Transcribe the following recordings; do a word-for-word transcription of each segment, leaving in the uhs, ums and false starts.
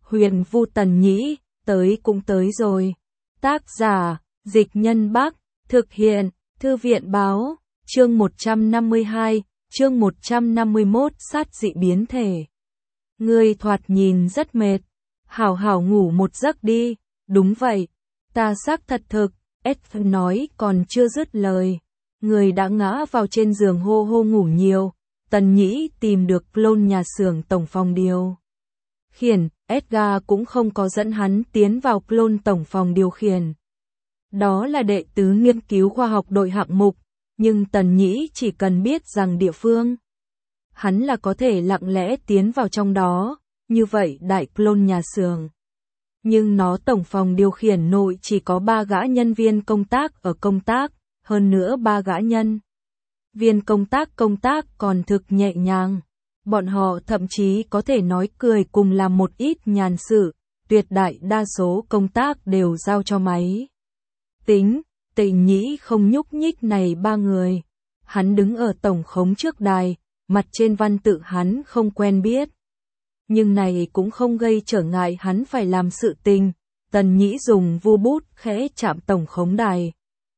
Huyền Vu Tần Nhĩ, tới cũng tới rồi. Tác giả, Dịch Nhân Bắc, thực hiện, Thư viện Báo, chương một trăm năm mươi hai, chương một trăm năm mươi mốt sát dị biến thể. Ngươi thoạt nhìn rất mệt, hảo hảo ngủ một giấc đi. Đúng vậy, ta xác thật thực, Ed nói còn chưa dứt lời. Người đã ngã vào trên giường hô hô ngủ nhiều. Tần Nhĩ tìm được clone nhà xưởng tổng phòng điều khiển, Edgar cũng không có dẫn hắn tiến vào clone tổng phòng điều khiển. Đó là đệ tứ nghiên cứu khoa học đội hạng mục, nhưng Tần Nhĩ chỉ cần biết rằng địa phương hắn là có thể lặng lẽ tiến vào trong đó, như vậy đại clone nhà xưởng. Nhưng nó tổng phòng điều khiển nội chỉ có ba gã nhân viên công tác ở công tác, hơn nữa ba gã nhân viên công tác công tác còn thực nhẹ nhàng. Bọn họ thậm chí có thể nói cười cùng làm một ít nhàn sự, tuyệt đại đa số công tác đều giao cho máy tính. Tần Nhĩ không nhúc nhích này ba người. Hắn đứng ở tổng khống trước đài, mặt trên văn tự hắn không quen biết. Nhưng này cũng không gây trở ngại hắn phải làm sự tình. Tần Nhĩ dùng vu bút khẽ chạm tổng khống đài.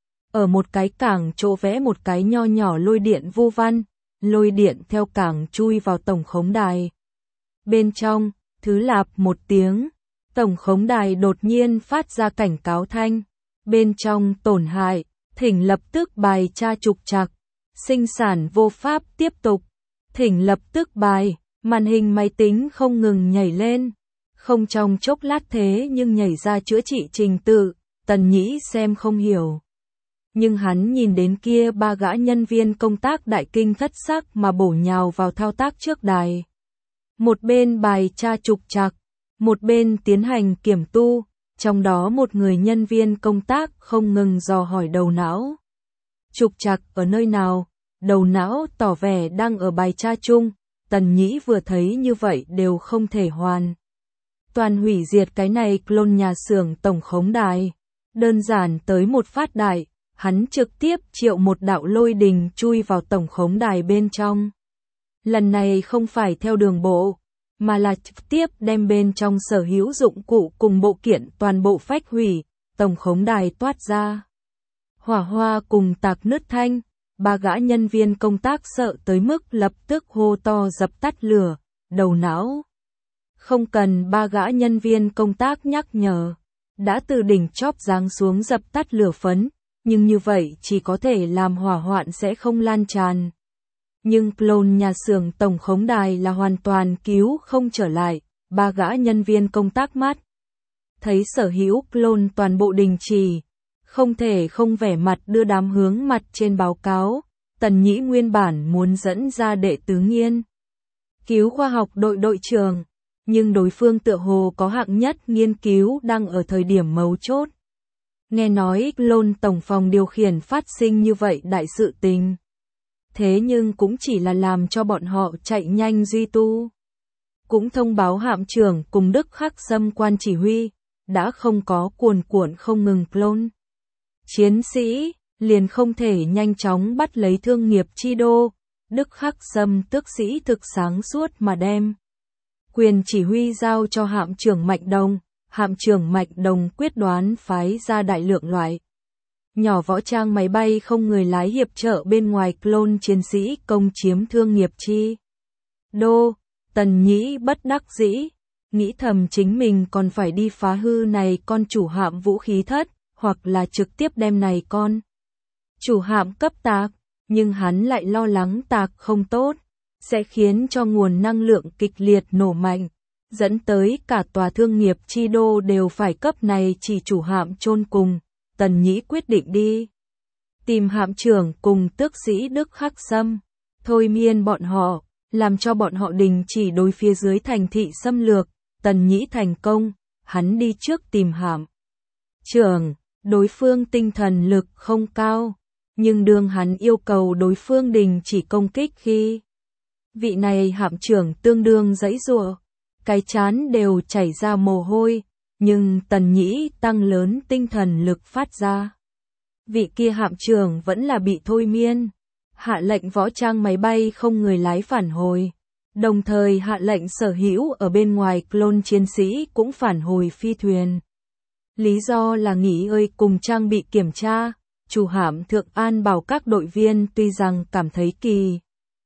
Ở một cái cảng chỗ vẽ một cái nho nhỏ lôi điện vu văn, lôi điện theo cảng chui vào tổng khống đài. Bên trong, thứ lạp một tiếng, tổng khống đài đột nhiên phát ra cảnh cáo thanh. Bên trong tổn hại, thỉnh lập tức bài tra trục trặc, sinh sản vô pháp tiếp tục. Thỉnh lập tức bài, màn hình máy tính không ngừng nhảy lên. Không trong chốc lát thế nhưng nhảy ra chữa trị trình tự, Tần Nhĩ xem không hiểu. Nhưng hắn nhìn đến kia ba gã nhân viên công tác đại kinh thất sắc mà bổ nhào vào thao tác trước đài. Một bên bài tra trục trặc, một bên tiến hành kiểm tu, trong đó một người nhân viên công tác không ngừng dò hỏi đầu não. Trục trặc ở nơi nào? Đầu não tỏ vẻ đang ở bài tra chung. Tần Nhĩ vừa thấy như vậy đều không thể hoàn toàn hủy diệt cái này clone nhà xưởng tổng khống đài. Đơn giản tới một phát đại, hắn trực tiếp triệu một đạo lôi đình chui vào tổng khống đài bên trong. Lần này không phải theo đường bộ, mà là trực tiếp đem bên trong sở hữu dụng cụ cùng bộ kiện toàn bộ phách hủy, tổng khống đài toát ra hỏa hoa cùng tạc nứt thanh. Ba gã nhân viên công tác sợ tới mức lập tức hô to dập tắt lửa. Đầu não không cần ba gã nhân viên công tác nhắc nhở, đã từ đỉnh chóp giáng xuống dập tắt lửa phấn, nhưng như vậy chỉ có thể làm hỏa hoạn sẽ không lan tràn. Nhưng clone nhà xưởng tổng khống đài là hoàn toàn cứu không trở lại. Ba gã nhân viên công tác mắt thấy sở hữu clone toàn bộ đình chỉ, không thể không vẻ mặt đưa đám hướng mặt trên báo cáo. Tần Nhĩ nguyên bản muốn dẫn ra đệ tứ nghiên cứu khoa học đội đội trưởng, nhưng đối phương tựa hồ có hạng nhất nghiên cứu đang ở thời điểm mấu chốt. Nghe nói clone tổng phòng điều khiển phát sinh như vậy đại sự tình. Thế nhưng cũng chỉ là làm cho bọn họ chạy nhanh duy tu. Cũng thông báo hạm trưởng cùng Đức Khắc Sâm quan chỉ huy, đã không có cuồn cuộn không ngừng clone chiến sĩ, liền không thể nhanh chóng bắt lấy thương nghiệp chi đô. Đức Khắc Sâm tước sĩ thực sáng suốt mà đem quyền chỉ huy giao cho hạm trưởng Mạnh Đồng. Hạm trưởng Mạnh Đồng quyết đoán phái ra đại lượng loại nhỏ võ trang máy bay không người lái hiệp trợ bên ngoài clone chiến sĩ công chiếm thương nghiệp chi đô. Tần Nhĩ bất đắc dĩ, nghĩ thầm chính mình còn phải đi phá hư này con chủ hạm vũ khí thất, hoặc là trực tiếp đem này con chủ hạm cấp tạc, nhưng hắn lại lo lắng tạc không tốt, sẽ khiến cho nguồn năng lượng kịch liệt nổ mạnh, dẫn tới cả tòa thương nghiệp chi đô đều phải cấp này chỉ chủ hạm chôn cùng. Tần Nhĩ quyết định đi tìm hạm trưởng cùng tước sĩ Đức Khắc Sâm, thôi miên bọn họ, làm cho bọn họ đình chỉ đối phía dưới thành thị xâm lược. Tần Nhĩ thành công, hắn đi trước tìm hạm trưởng, đối phương tinh thần lực không cao, nhưng đương hắn yêu cầu đối phương đình chỉ công kích khi vị này hạm trưởng tương đương giãy giụa, cái chán đều chảy ra mồ hôi, nhưng Tần Nhĩ tăng lớn tinh thần lực phát ra. Vị kia hạm trưởng vẫn là bị thôi miên, hạ lệnh võ trang máy bay không người lái phản hồi. Đồng thời hạ lệnh sở hữu ở bên ngoài clone chiến sĩ cũng phản hồi phi thuyền. Lý do là nghỉ ngơi cùng trang bị kiểm tra, chủ hạm Thượng An bảo các đội viên tuy rằng cảm thấy kỳ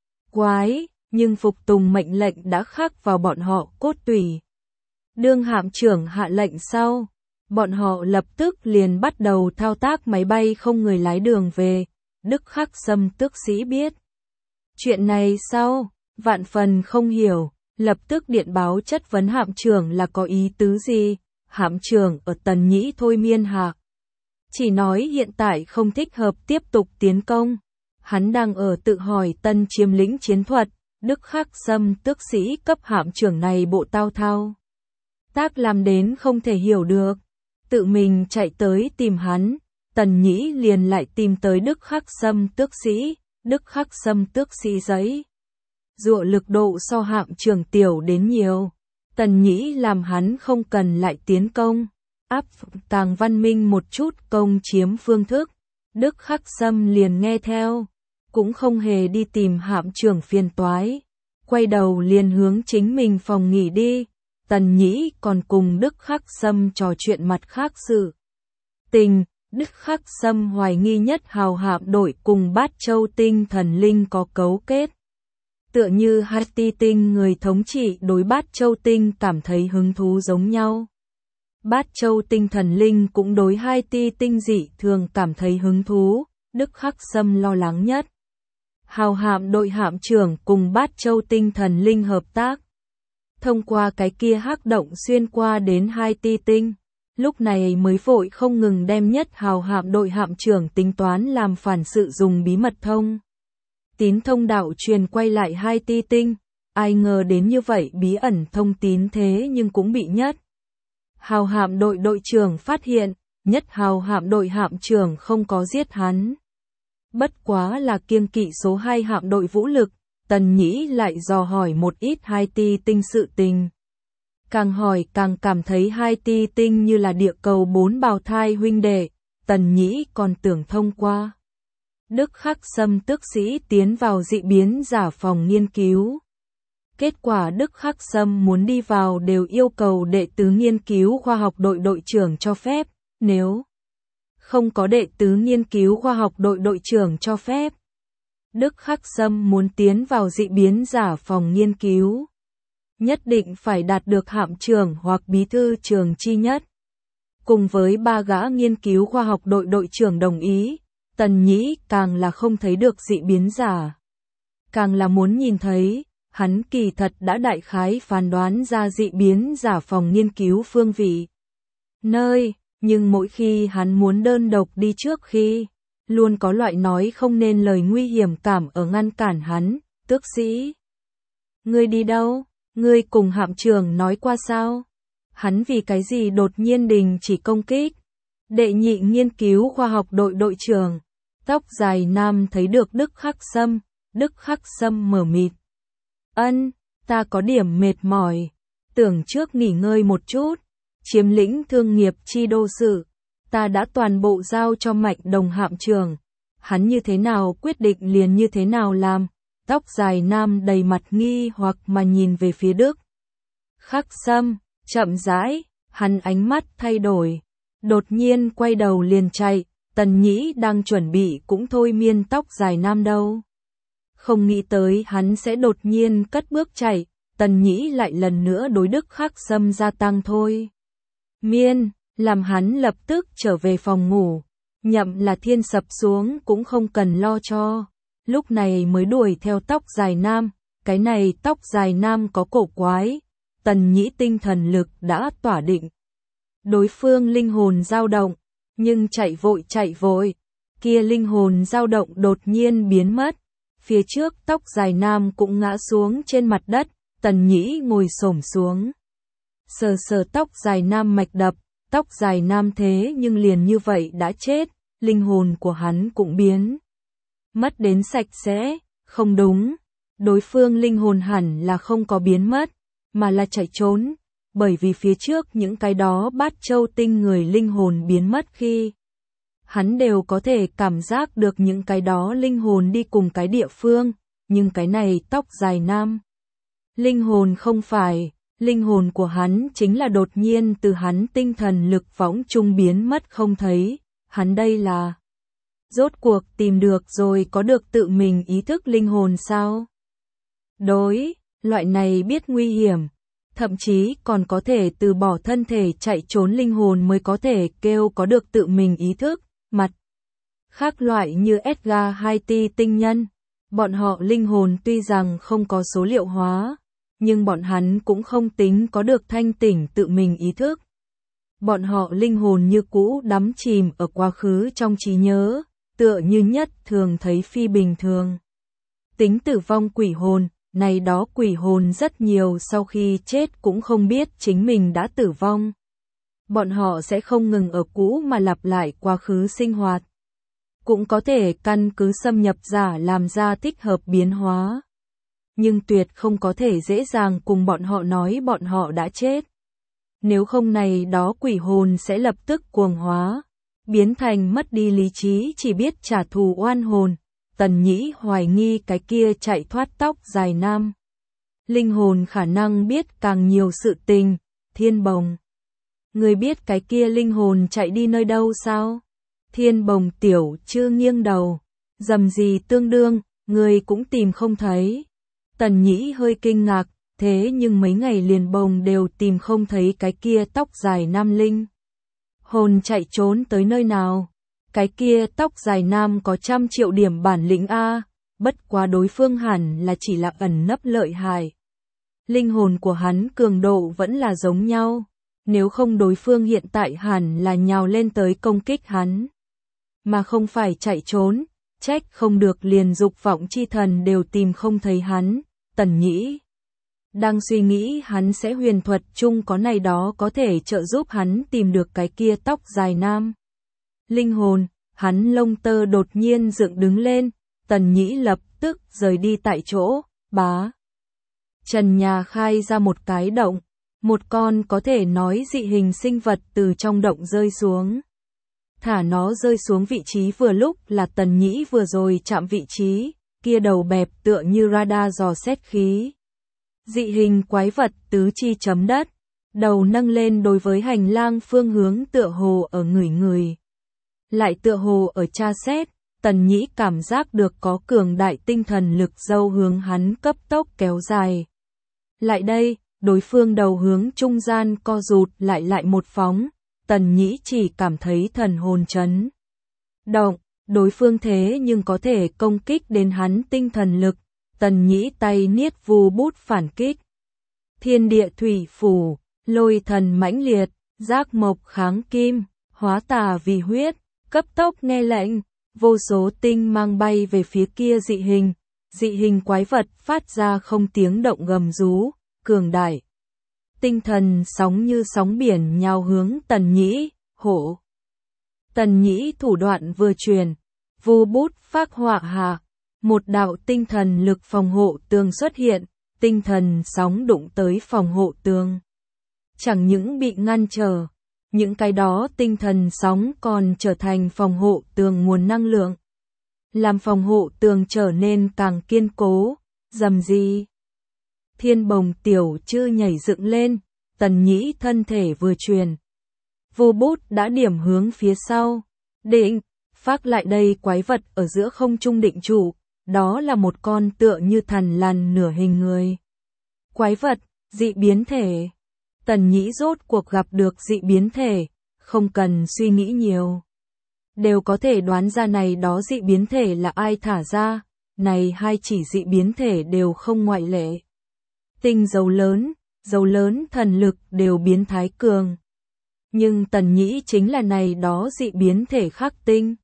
quái, nhưng phục tùng mệnh lệnh đã khắc vào bọn họ cốt tủy. Đương hạm trưởng hạ lệnh sau, bọn họ lập tức liền bắt đầu thao tác máy bay không người lái đường về. Đức Khắc Sâm tước sĩ biết chuyện này sau, vạn phần không hiểu, lập tức điện báo chất vấn hạm trưởng là có ý tứ gì. Hạm trưởng ở Tần Nhĩ thôi miên hạ, chỉ nói hiện tại không thích hợp tiếp tục tiến công. Hắn đang ở tự hỏi tân chiếm lĩnh chiến thuật. Đức Khắc Sâm tước sĩ cấp hạm trưởng này bộ tao thao tác làm đến không thể hiểu được, tự mình chạy tới tìm hắn. Tần Nhĩ liền lại tìm tới Đức Khắc Sâm tước sĩ. Đức Khắc Sâm tước sĩ giấy dụa lực độ so hạm trưởng tiểu đến nhiều. Tần Nhĩ làm hắn không cần lại tiến công, áp càng văn minh một chút công chiếm phương thức. Đức Khắc Sâm liền nghe theo, cũng không hề đi tìm hạm trưởng phiền toái, quay đầu liền hướng chính mình phòng nghỉ đi. Tần Nhĩ còn cùng Đức Khắc Sâm trò chuyện mặt khác sự tình. Đức Khắc Sâm hoài nghi nhất hào hạm đội cùng Bát Châu Tinh Thần Linh có cấu kết. Tựa như hai ti tinh người thống trị đối Bát Châu Tinh cảm thấy hứng thú giống nhau. Bát Châu Tinh Thần Linh cũng đối hai ti tinh dị thường cảm thấy hứng thú. Đức Khắc Sâm lo lắng nhất hào hạm đội hạm trưởng cùng Bát Châu Tinh Thần Linh hợp tác, thông qua cái kia hắc động xuyên qua đến hai ti tinh. Lúc này mới vội không ngừng đem nhất hào hạm đội hạm trưởng tính toán làm phản sự dùng bí mật thông tín thông đạo truyền quay lại hai ti tinh. Ai ngờ đến như vậy bí ẩn thông tín thế nhưng cũng bị nhất hào hạm đội đội trưởng phát hiện. Nhất hào hạm đội hạm trưởng không có giết hắn, bất quá là kiêng kỵ số hai hạm đội vũ lực. Tần Nhĩ lại dò hỏi một ít hai ti tinh sự tình. Càng hỏi càng cảm thấy hai ti tinh như là địa cầu bốn bào thai huynh đệ. Tần Nhĩ còn tưởng thông qua Đức Khắc Sâm tước sĩ tiến vào dị biến giả phòng nghiên cứu. Kết quả Đức Khắc Sâm muốn đi vào đều yêu cầu đệ tứ nghiên cứu khoa học đội đội trưởng cho phép. Nếu không có đệ tứ nghiên cứu khoa học đội đội trưởng cho phép, Đức Khắc Sâm muốn tiến vào dị biến giả phòng nghiên cứu, nhất định phải đạt được hạm trưởng hoặc bí thư trường chi nhất, cùng với ba gã nghiên cứu khoa học đội đội trưởng đồng ý. Tần Nhĩ càng là không thấy được dị biến giả, càng là muốn nhìn thấy. Hắn kỳ thật đã đại khái phán đoán ra dị biến giả phòng nghiên cứu phương vị nơi, nhưng mỗi khi hắn muốn đơn độc đi trước khi, luôn có loại nói không nên lời nguy hiểm cảm ở ngăn cản hắn. Tước sĩ, ngươi đi đâu? Ngươi cùng hạm trưởng nói qua sao? Hắn vì cái gì đột nhiên đình chỉ công kích? Đệ nhị nghiên cứu khoa học đội đội trưởng, tóc dài nam thấy được Đức Khắc Sâm. Đức Khắc Sâm mở mịt. Ân, ta có điểm mệt mỏi, tưởng trước nghỉ ngơi một chút. Chiếm lĩnh thương nghiệp chi đô sự, ta đã toàn bộ giao cho Mạnh Đồng hạm trưởng. Hắn như thế nào quyết định liền như thế nào làm. Tóc dài nam đầy mặt nghi hoặc mà nhìn về phía Đức Khắc Sâm, chậm rãi, hắn ánh mắt thay đổi, đột nhiên quay đầu liền chạy. Tần Nhĩ đang chuẩn bị cũng thôi miên tóc dài nam đâu, không nghĩ tới hắn sẽ đột nhiên cất bước chạy. Tần Nhĩ lại lần nữa đối Đức Khắc Sâm gia tăng thôi miên, làm hắn lập tức trở về phòng ngủ. Nhậm là thiên sập xuống cũng không cần lo cho, lúc này mới đuổi theo tóc dài nam. Cái này tóc dài nam có cổ quái. Tần Nhĩ tinh thần lực đã tỏa định, đối phương linh hồn dao động, nhưng chạy vội chạy vội, kia linh hồn dao động đột nhiên biến mất. Phía trước tóc dài nam cũng ngã xuống trên mặt đất. Tần Nhĩ ngồi xổm xuống, sờ sờ tóc dài nam mạch đập. Tóc dài nam thế nhưng liền như vậy đã chết, linh hồn của hắn cũng biến mất đến sạch sẽ. Không đúng, đối phương linh hồn hẳn là không có biến mất, mà là chạy trốn, bởi vì phía trước những cái đó Bát Châu Tinh người linh hồn biến mất khi, hắn đều có thể cảm giác được những cái đó linh hồn đi cùng cái địa phương, nhưng cái này tóc dài nam Linh hồn không phải, linh hồn của hắn chính là đột nhiên từ hắn tinh thần lực võng trung biến mất không thấy, hắn đây là rốt cuộc tìm được rồi có được tự mình ý thức linh hồn sao? Đối, loại này biết nguy hiểm, thậm chí còn có thể từ bỏ thân thể chạy trốn linh hồn mới có thể kêu có được tự mình ý thức, mặt khác loại như Edgar Haiti tinh nhân, bọn họ linh hồn tuy rằng không có số liệu hóa, nhưng bọn hắn cũng không tính có được thanh tỉnh tự mình ý thức. Bọn họ linh hồn như cũ đắm chìm ở quá khứ trong trí nhớ, tựa như nhất thường thấy phi bình thường. Tính tử vong quỷ hồn, này đó quỷ hồn rất nhiều sau khi chết cũng không biết chính mình đã tử vong. Bọn họ sẽ không ngừng ở cũ mà lặp lại quá khứ sinh hoạt. Cũng có thể căn cứ xâm nhập giả làm ra thích hợp biến hóa. Nhưng tuyệt không có thể dễ dàng cùng bọn họ nói bọn họ đã chết. Nếu không này đó quỷ hồn sẽ lập tức cuồng hóa, biến thành mất đi lý trí chỉ biết trả thù oan hồn. Tần Nhĩ hoài nghi cái kia chạy thoát tóc dài nam. Linh hồn khả năng biết càng nhiều sự tình, Thiên Bồng. Người biết cái kia linh hồn chạy đi nơi đâu sao? Thiên Bồng tiểu chưa nghiêng đầu. Dầm gì tương đương, người cũng tìm không thấy. Tần Nhĩ hơi kinh ngạc, thế nhưng mấy ngày liền bồng đều tìm không thấy cái kia tóc dài nam linh. Hồn chạy trốn tới nơi nào? Cái kia tóc dài nam có trăm triệu điểm bản lĩnh A, bất quá đối phương hẳn là chỉ là ẩn nấp lợi hại. Linh hồn của hắn cường độ vẫn là giống nhau, nếu không đối phương hiện tại hẳn là nhào lên tới công kích hắn. Mà không phải chạy trốn, trách không được liền dục vọng chi thần đều tìm không thấy hắn, Tần Nhĩ. Đang suy nghĩ hắn sẽ huyền thuật chung có này đó có thể trợ giúp hắn tìm được cái kia tóc dài nam. Linh hồn, hắn lông tơ đột nhiên dựng đứng lên, Tần Nhĩ lập tức rời đi tại chỗ, bá. Trần nhà khai ra một cái động, một con có thể nói dị hình sinh vật từ trong động rơi xuống. Thả nó rơi xuống vị trí vừa lúc là Tần Nhĩ vừa rồi chạm vị trí, kia đầu bẹp tựa như radar dò xét khí. Dị hình quái vật tứ chi chấm đất, đầu nâng lên đối với hành lang phương hướng tựa hồ ở người người. Lại tựa hồ ở tra xét, Tần Nhĩ cảm giác được có cường đại tinh thần lực dâu hướng hắn cấp tốc kéo dài. Lại đây, đối phương đầu hướng trung gian co rụt lại lại một phóng, Tần Nhĩ chỉ cảm thấy thần hồn chấn động, đối phương thế nhưng có thể công kích đến hắn tinh thần lực, Tần Nhĩ tay niết vu bút phản kích. Thiên địa thủy phủ, lôi thần mãnh liệt, giác mộc kháng kim, hóa tà vì huyết, cấp tốc nghe lệnh, vô số tinh mang bay về phía kia dị hình, dị hình quái vật phát ra không tiếng động gầm rú, cường đại. Tinh thần sóng như sóng biển nhào hướng Tần Nhĩ, hổ. Tần Nhĩ thủ đoạn vừa truyền, vu bút phác họa hạ, một đạo tinh thần lực phòng hộ tường xuất hiện, tinh thần sóng đụng tới phòng hộ tường. Chẳng những bị ngăn trở, những cái đó tinh thần sóng còn trở thành phòng hộ tường nguồn năng lượng. Làm phòng hộ tường trở nên càng kiên cố, dầm gì. Thiên Bồng tiểu chư nhảy dựng lên, Tần Nhĩ thân thể vừa truyền. Vô bút đã điểm hướng phía sau, định, phát lại đây quái vật ở giữa không trung định trụ, đó là một con tựa như thằn lằn nửa hình người. Quái vật, dị biến thể. Tần Nhĩ rốt cuộc gặp được dị biến thể, không cần suy nghĩ nhiều. Đều có thể đoán ra này đó dị biến thể là ai thả ra, này hai chỉ dị biến thể đều không ngoại lệ. Tinh dấu lớn, dấu lớn thần lực đều biến thái cường. Nhưng Tần Nhĩ chính là này đó dị biến thể khắc tinh.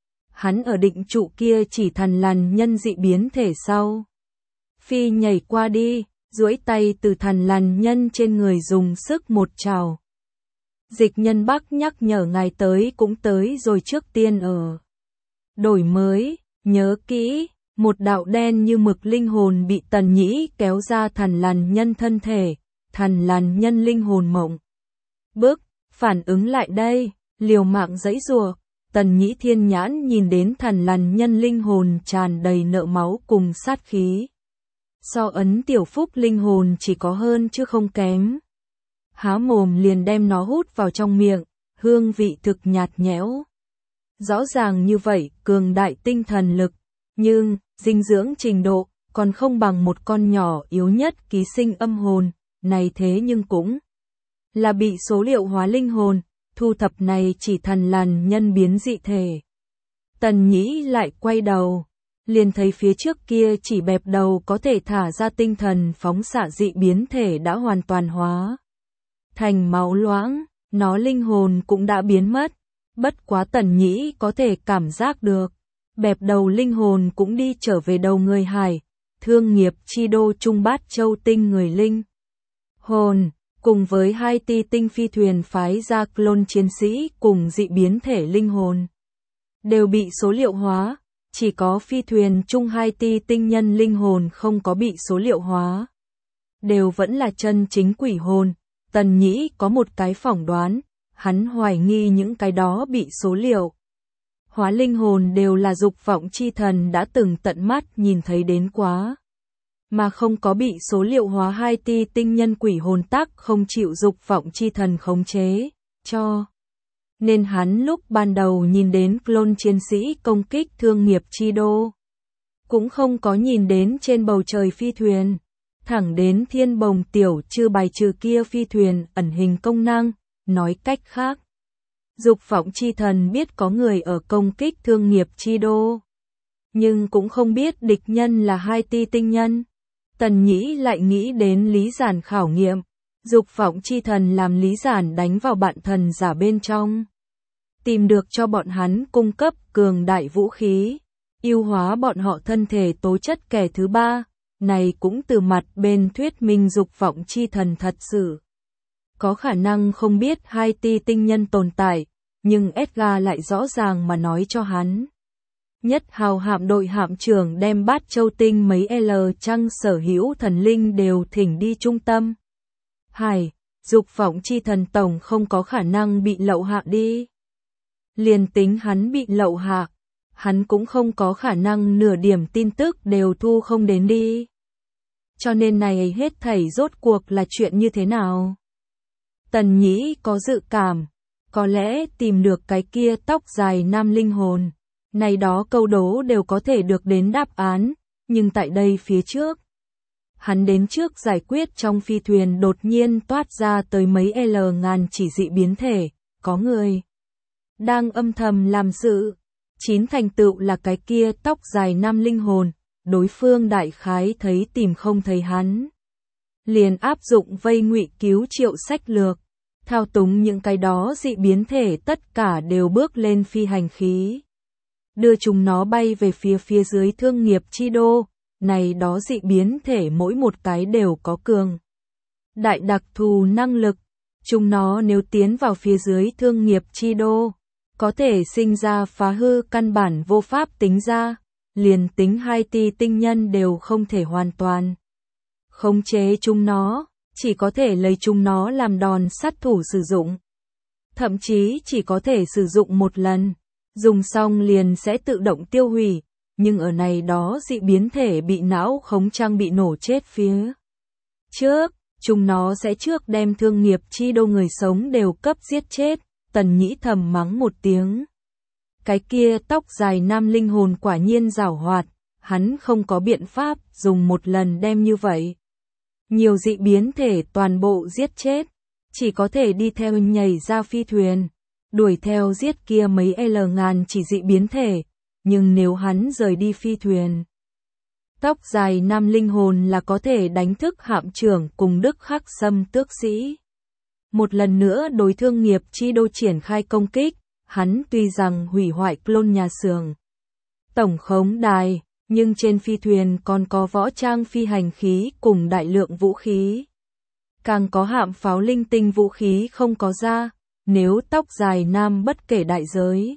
Hắn ở định trụ kia chỉ thằn lằn nhân dị biến thể sau. Phi nhảy qua đi, duỗi tay từ thằn lằn nhân trên người dùng sức một trào. Dịch Nhân Bắc nhắc nhở ngài tới cũng tới rồi trước tiên ở. Đổi mới, nhớ kỹ, một đạo đen như mực linh hồn bị Tần Nhĩ kéo ra thằn lằn nhân thân thể, thằn lằn nhân linh hồn mộng. Bước, phản ứng lại đây, liều mạng giãy giụa, Tần Nhĩ thiên nhãn nhìn đến thằn lằn nhân linh hồn tràn đầy nợ máu cùng sát khí. so ấn tiểu phúc linh hồn chỉ có hơn chứ không kém. Há mồm liền đem nó hút vào trong miệng, hương vị thực nhạt nhẽo. Rõ ràng như vậy, cường đại tinh thần lực, nhưng, dinh dưỡng trình độ, còn không bằng một con nhỏ yếu nhất ký sinh âm hồn, này thế nhưng cũng là bị số liệu hóa linh hồn, thu thập này chỉ thần lằn nhân biến dị thể. Tần Nhĩ lại quay đầu, liền thấy phía trước kia chỉ bẹp đầu có thể thả ra tinh thần phóng xạ dị biến thể đã hoàn toàn hóa thành máu loãng, nó linh hồn cũng đã biến mất, bất quá Tần Nhĩ có thể cảm giác được, bẹp đầu linh hồn cũng đi trở về đầu người Hải, thương nghiệp chi đô Trung Bát Châu tinh người linh hồn, cùng với hai ti tinh phi thuyền phái ra clone chiến sĩ cùng dị biến thể linh hồn, đều bị số liệu hóa, chỉ có phi thuyền chung hai ti tinh nhân linh hồn không có bị số liệu hóa, đều vẫn là chân chính quỷ hồn. Tần Nhĩ có một cái phỏng đoán, hắn hoài nghi những cái đó bị số liệu hóa linh hồn đều là dục vọng chi thần đã từng tận mắt nhìn thấy đến quá, mà không có bị số liệu hóa hai ti tinh nhân quỷ hồn tắc không chịu dục vọng chi thần khống chế, cho nên hắn lúc ban đầu nhìn đến clone chiến sĩ công kích thương nghiệp chi đô, cũng không có nhìn đến trên bầu trời phi thuyền, thẳng đến thiên bồng tiểu trư bài trừ kia phi thuyền ẩn hình công năng, nói cách khác. Dục vọng chi thần biết có người ở công kích thương nghiệp chi đô, nhưng cũng không biết địch nhân là hai ti tinh nhân. Tần Nhĩ lại nghĩ đến Lý Giản khảo nghiệm, dục vọng chi thần làm Lý Giản đánh vào bạn thần giả bên trong, tìm được cho bọn hắn cung cấp cường đại vũ khí, ưu hóa bọn họ thân thể tố chất kẻ thứ ba, này cũng từ mặt bên thuyết minh dục vọng chi thần thật sự có khả năng không biết hai ti tinh nhân tồn tại, nhưng Edgar lại rõ ràng mà nói cho hắn. Nhất hào hạm đội hạm trưởng đem Bát Châu tinh mấy L trăng sở hữu thần linh đều thỉnh đi trung tâm Hải, dục vọng chi thần tổng không có khả năng bị lậu hạ đi. Liền tính hắn bị lậu hạ, hắn cũng không có khả năng nửa điểm tin tức đều thu không đến đi. Cho nên này hết thảy rốt cuộc là chuyện như thế nào? Tần Nhĩ có dự cảm, có lẽ tìm được cái kia tóc dài nam linh hồn, này đó câu đố đều có thể được đến đáp án, nhưng tại đây phía trước, hắn đến trước giải quyết trong phi thuyền đột nhiên toát ra tới mấy L ngàn chỉ dị biến thể, có người đang âm thầm làm sự, chín thành tựu là cái kia tóc dài nam linh hồn, đối phương đại khái thấy tìm không thấy hắn, liền áp dụng vây ngụy cứu triệu sách lược, thao túng những cái đó dị biến thể tất cả đều bước lên phi hành khí, đưa chúng nó bay về phía phía dưới thương nghiệp chi đô, này đó dị biến thể mỗi một cái đều có cường đại đặc thù năng lực, chúng nó nếu tiến vào phía dưới thương nghiệp chi đô, có thể sinh ra phá hư căn bản vô pháp tính ra, liền tính hai ti tinh nhân đều không thể hoàn toàn khống chế chúng nó, chỉ có thể lấy chúng nó làm đòn sát thủ sử dụng. Thậm chí chỉ có thể sử dụng một lần, dùng xong liền sẽ tự động tiêu hủy, nhưng ở này đó dị biến thể bị não khống trang bị nổ chết phía trước, chúng nó sẽ trước đem thương nghiệp chi đô người sống đều cấp giết chết. Tần Nhĩ thầm mắng một tiếng. Cái kia tóc dài nam linh hồn quả nhiên giảo hoạt, hắn không có biện pháp dùng một lần đem như vậy. Nhiều dị biến thể toàn bộ giết chết, chỉ có thể đi theo nhảy ra phi thuyền, đuổi theo giết kia mấy L ngàn chỉ dị biến thể, nhưng nếu hắn rời đi phi thuyền, tóc dài nam linh hồn là có thể đánh thức hạm trưởng cùng Đức Khắc Sâm tước sĩ. Một lần nữa đối thương nghiệp chi đô triển khai công kích, hắn tuy rằng hủy hoại clone nhà xưởng, tổng khống đài, nhưng trên phi thuyền còn có võ trang phi hành khí cùng đại lượng vũ khí. Càng có hạm pháo linh tinh vũ khí không có ra, nếu tóc dài nam bất kể đại giới.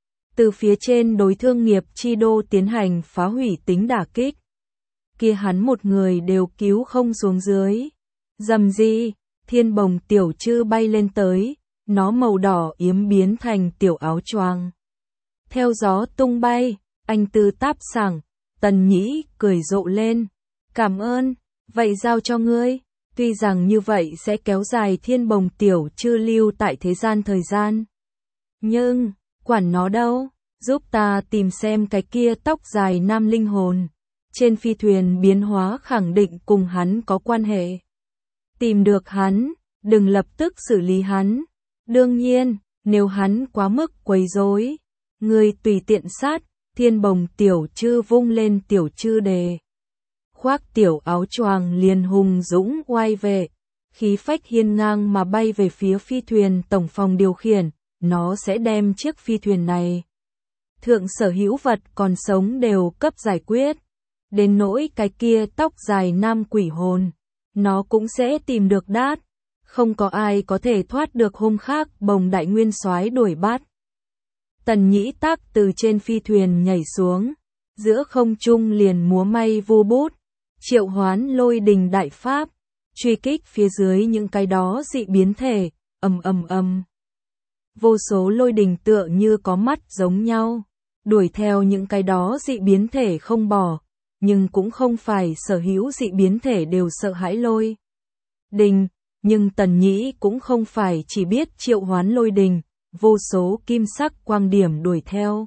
Từ phía trên đối thương nghiệp chi đô tiến hành phá hủy tính đả kích. Kia hắn một người đều cứu không xuống dưới. Dầm gì, thiên bồng tiểu trư bay lên tới, nó màu đỏ yếm biến thành tiểu áo choàng. Theo gió tung bay, anh tư táp sảng, Tần Nhĩ cười rộ lên. Cảm ơn, vậy giao cho ngươi. Tuy rằng như vậy sẽ kéo dài thiên bồng tiểu chư lưu tại thế gian thời gian. Nhưng, quản nó đâu, giúp ta tìm xem cái kia tóc dài nam linh hồn. Trên phi thuyền biến hóa khẳng định cùng hắn có quan hệ. Tìm được hắn, đừng lập tức xử lý hắn. Đương nhiên, nếu hắn quá mức quấy rối, ngươi tùy tiện sát, thiên bồng tiểu chư vung lên tiểu chư đề. Khoác tiểu áo choàng liền hùng dũng oai vệ, khí phách hiên ngang mà bay về phía phi thuyền tổng phòng điều khiển, nó sẽ đem chiếc phi thuyền này. Thượng sở hữu vật còn sống đều cấp giải quyết. Đến nỗi cái kia tóc dài nam quỷ hồn, nó cũng sẽ tìm được đát. Không có ai có thể thoát được hôm khác bồng đại nguyên soái đuổi bắt. Tần Nhĩ Tắc từ trên phi thuyền nhảy xuống, giữa không trung liền múa may vu bút, triệu hoán lôi đình đại pháp, truy kích phía dưới những cái đó dị biến thể, ầm ầm ầm. Vô số lôi đình tựa như có mắt giống nhau, đuổi theo những cái đó dị biến thể không bỏ, nhưng cũng không phải sở hữu dị biến thể đều sợ hãi lôi đình, nhưng Tần Nhĩ cũng không phải chỉ biết triệu hoán lôi đình, vô số kim sắc quang điểm đuổi theo.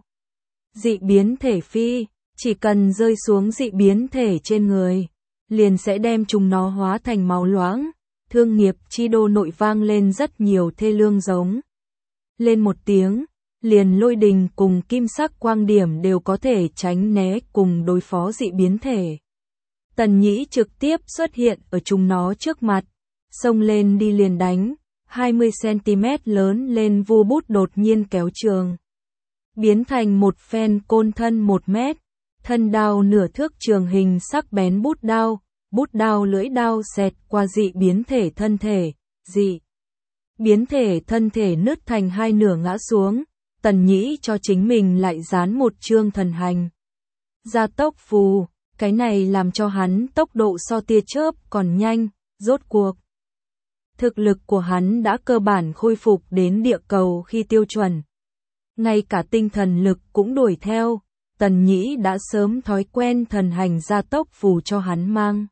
Dị biến thể phi, chỉ cần rơi xuống dị biến thể trên người, liền sẽ đem chúng nó hóa thành máu loãng. Thương nghiệp chi đô nội vang lên rất nhiều thê lương giống. Lên một tiếng, liền lôi đình cùng kim sắc quang điểm đều có thể tránh né cùng đối phó dị biến thể. Tần Nhĩ trực tiếp xuất hiện ở chúng nó trước mặt, xông lên đi liền đánh, hai mươi xăng-ti-mét lớn lên vu bút đột nhiên kéo trường. Biến thành một phen côn thân một mét, thân đao nửa thước trường hình sắc bén bút đao, bút đao lưỡi đao xẹt qua dị biến thể thân thể, dị. Biến thể thân thể nứt thành hai nửa ngã xuống, Tần Nhĩ cho chính mình lại dán một chương thần hành. Gia tốc phù, cái này làm cho hắn tốc độ so tia chớp còn nhanh, rốt cuộc. Thực lực của hắn đã cơ bản khôi phục đến địa cầu khi tiêu chuẩn. Ngay cả tinh thần lực cũng đuổi theo, Tần Nhĩ đã sớm thói quen thần hành gia tốc phù cho hắn mang.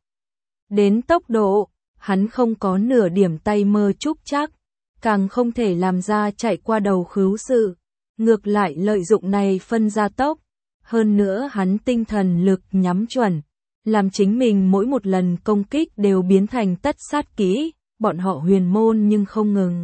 Đến tốc độ, hắn không có nửa điểm tay mơ chúc chắc, càng không thể làm ra chạy qua đầu khứu sự. Ngược lại lợi dụng này phân gia tốc, hơn nữa hắn tinh thần lực nhắm chuẩn, làm chính mình mỗi một lần công kích đều biến thành tất sát kỹ, bọn họ huyền môn nhưng không ngừng.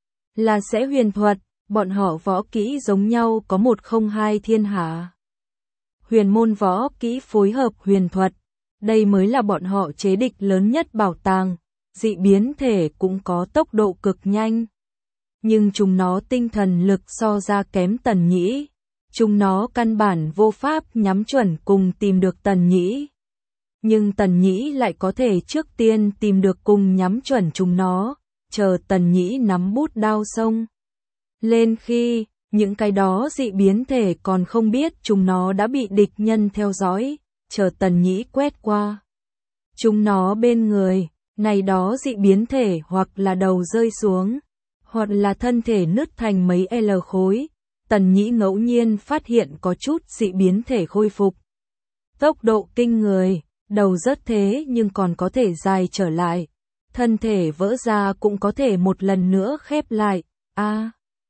Là sẽ huyền thuật, bọn họ võ kỹ giống nhau có một không hai thiên hạ. Huyền môn võ kỹ phối hợp huyền thuật, đây mới là bọn họ chế địch lớn nhất bảo tàng, dị biến thể cũng có tốc độ cực nhanh. Nhưng chúng nó tinh thần lực so ra kém Tần Nhĩ, chúng nó căn bản vô pháp nhắm chuẩn cùng tìm được Tần Nhĩ. Nhưng Tần Nhĩ lại có thể trước tiên tìm được cùng nhắm chuẩn chúng nó, chờ Tần Nhĩ nắm bút đao xông lên khi, những cái đó dị biến thể còn không biết chúng nó đã bị địch nhân theo dõi, chờ Tần Nhĩ quét qua. Chúng nó bên người, này đó dị biến thể hoặc là đầu rơi xuống, hoặc là thân thể nứt thành mấy L khối, Tần Nhĩ ngẫu nhiên phát hiện có chút dị biến thể khôi phục. Tốc độ kinh người, đầu rớt thế nhưng còn có thể dài trở lại, thân thể vỡ ra cũng có thể một lần nữa khép lại, a. À,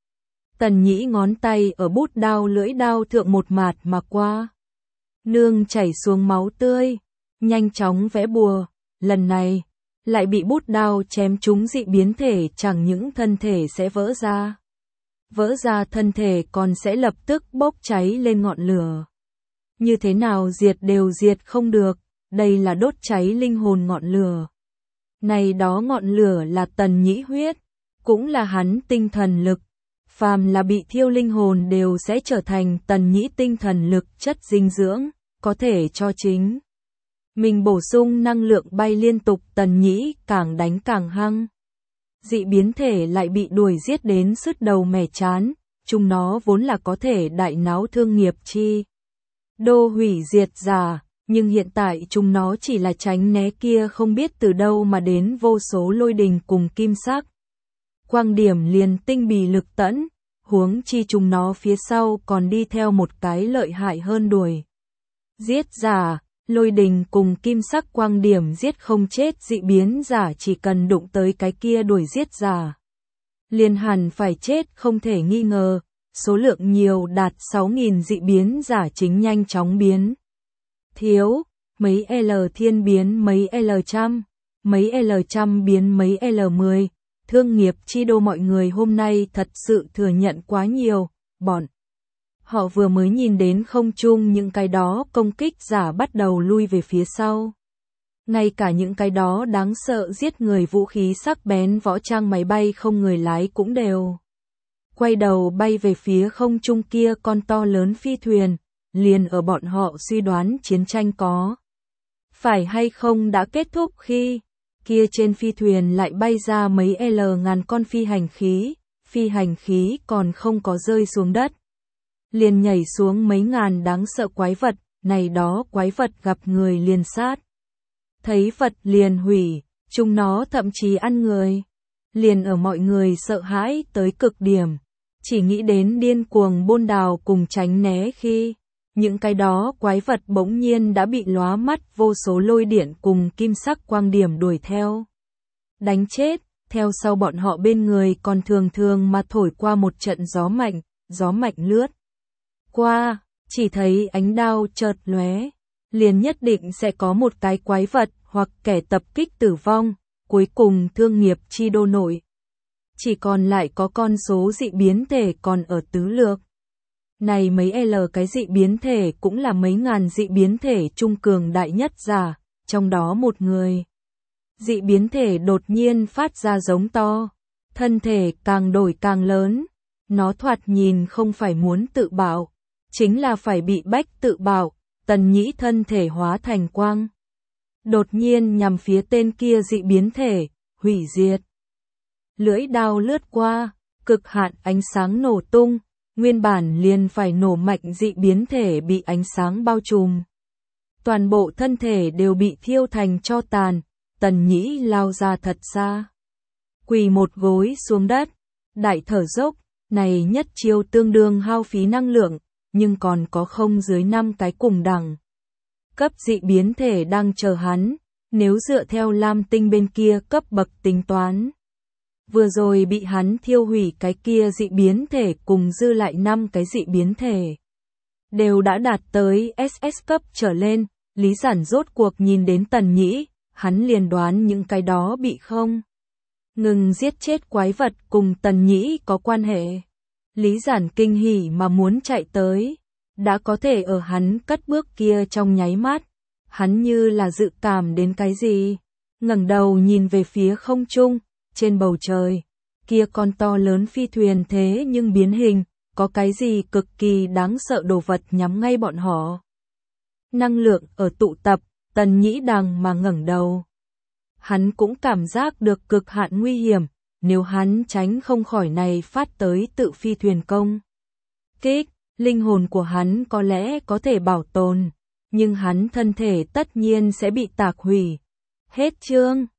Tần Nhĩ ngón tay ở bút đao lưỡi đao thượng một mạt mà qua. Nương chảy xuống máu tươi, nhanh chóng vẽ bùa, lần này lại bị bút đao chém trúng dị biến thể, chẳng những thân thể sẽ vỡ ra. Vỡ ra thân thể còn sẽ lập tức bốc cháy lên ngọn lửa. Như thế nào diệt đều diệt không được, đây là đốt cháy linh hồn ngọn lửa. Này đó ngọn lửa là Tần Nhĩ huyết, cũng là hắn tinh thần lực. Phàm là bị thiêu linh hồn đều sẽ trở thành Tần Nhĩ tinh thần lực chất dinh dưỡng, có thể cho chính mình bổ sung năng lượng bay liên tục. Tần Nhĩ càng đánh càng hăng. Dị biến thể lại bị đuổi giết đến sứt đầu mẻ chán, chúng nó vốn là có thể đại náo thương nghiệp chi đô hủy diệt giả, nhưng hiện tại chúng nó chỉ là tránh né kia không biết từ đâu mà đến vô số lôi đình cùng kim sắc. Quang điểm liền tinh bì lực tẫn, huống chi chúng nó phía sau còn đi theo một cái lợi hại hơn đuổi giết giả, Lôi đình cùng kim sắc quang điểm giết không chết dị biến giả chỉ cần đụng tới cái kia đuổi giết giả. Liền hẳn phải chết không thể nghi ngờ, số lượng nhiều đạt sáu nghìn dị biến giả chính nhanh chóng biến. Thiếu, mấy L thiên biến mấy L trăm, mấy L trăm biến mấy L mười, thương nghiệp chi đô mọi người hôm nay thật sự thừa nhận quá nhiều, bọn. Họ vừa mới nhìn đến không trung những cái đó công kích giả bắt đầu lui về phía sau. Ngay cả những cái đó đáng sợ giết người vũ khí sắc bén võ trang máy bay không người lái cũng đều quay đầu bay về phía không trung kia con to lớn phi thuyền, liền ở bọn họ suy đoán chiến tranh có phải hay không đã kết thúc khi kia trên phi thuyền lại bay ra mấy L ngàn con phi hành khí, phi hành khí còn không có rơi xuống đất. Liền nhảy xuống mấy ngàn đáng sợ quái vật, này đó quái vật gặp người liền sát. Thấy vật liền hủy, chúng nó thậm chí ăn người. Liền ở mọi người sợ hãi tới cực điểm, chỉ nghĩ đến điên cuồng bôn đào cùng tránh né khi những cái đó quái vật bỗng nhiên đã bị lóa mắt vô số lôi điện cùng kim sắc quang điểm đuổi theo. Đánh chết, theo sau bọn họ bên người còn thường thường mà thổi qua một trận gió mạnh, gió mạnh lướt qua, chỉ thấy ánh đao chợt lóe, liền nhất định sẽ có một cái quái vật hoặc kẻ tập kích tử vong, cuối cùng thương nghiệp chi đô nội. Chỉ còn lại có con số dị biến thể còn ở tứ lược. Này mấy L cái dị biến thể cũng là mấy ngàn dị biến thể trung cường đại nhất giả, trong đó một người. Dị biến thể đột nhiên phát ra giống to, thân thể càng đổi càng lớn, nó thoạt nhìn không phải muốn tự bạo, chính là phải bị bách tự bạo, Tần Nhĩ thân thể hóa thành quang. Đột nhiên nhằm phía tên kia dị biến thể, hủy diệt. Lưỡi đao lướt qua, cực hạn ánh sáng nổ tung, nguyên bản liền phải nổ mạnh dị biến thể bị ánh sáng bao trùm. Toàn bộ thân thể đều bị thiêu thành tro tàn, Tần Nhĩ lao ra thật xa. Quỳ một gối xuống đất, đại thở dốc, này nhất chiêu tương đương hao phí năng lượng, nhưng còn có không dưới năm cái cùng đẳng. Cấp dị biến thể đang chờ hắn, nếu dựa theo Lam Tinh bên kia cấp bậc tính toán. Vừa rồi bị hắn thiêu hủy cái kia dị biến thể cùng dư lại năm cái dị biến thể. Đều đã đạt tới ét ét cấp trở lên, Lý Giản rốt cuộc nhìn đến Tần Nhĩ, hắn liền đoán những cái đó bị không ngừng giết chết quái vật cùng Tần Nhĩ có quan hệ. Lý Giản kinh hỉ mà muốn chạy tới, đã có thể ở hắn cất bước kia trong nháy mắt, hắn như là dự cảm đến cái gì, ngẩng đầu nhìn về phía không trung, trên bầu trời, kia con to lớn phi thuyền thế nhưng biến hình, có cái gì cực kỳ đáng sợ đồ vật nhắm ngay bọn họ. Năng lượng ở tụ tập, Tần Nhĩ đằng mà ngẩng đầu. Hắn cũng cảm giác được cực hạn nguy hiểm, nếu hắn tránh không khỏi này phát tới tự phi thuyền công kích, linh hồn của hắn có lẽ có thể bảo tồn, nhưng hắn thân thể tất nhiên sẽ bị tạc hủy. Hết chương.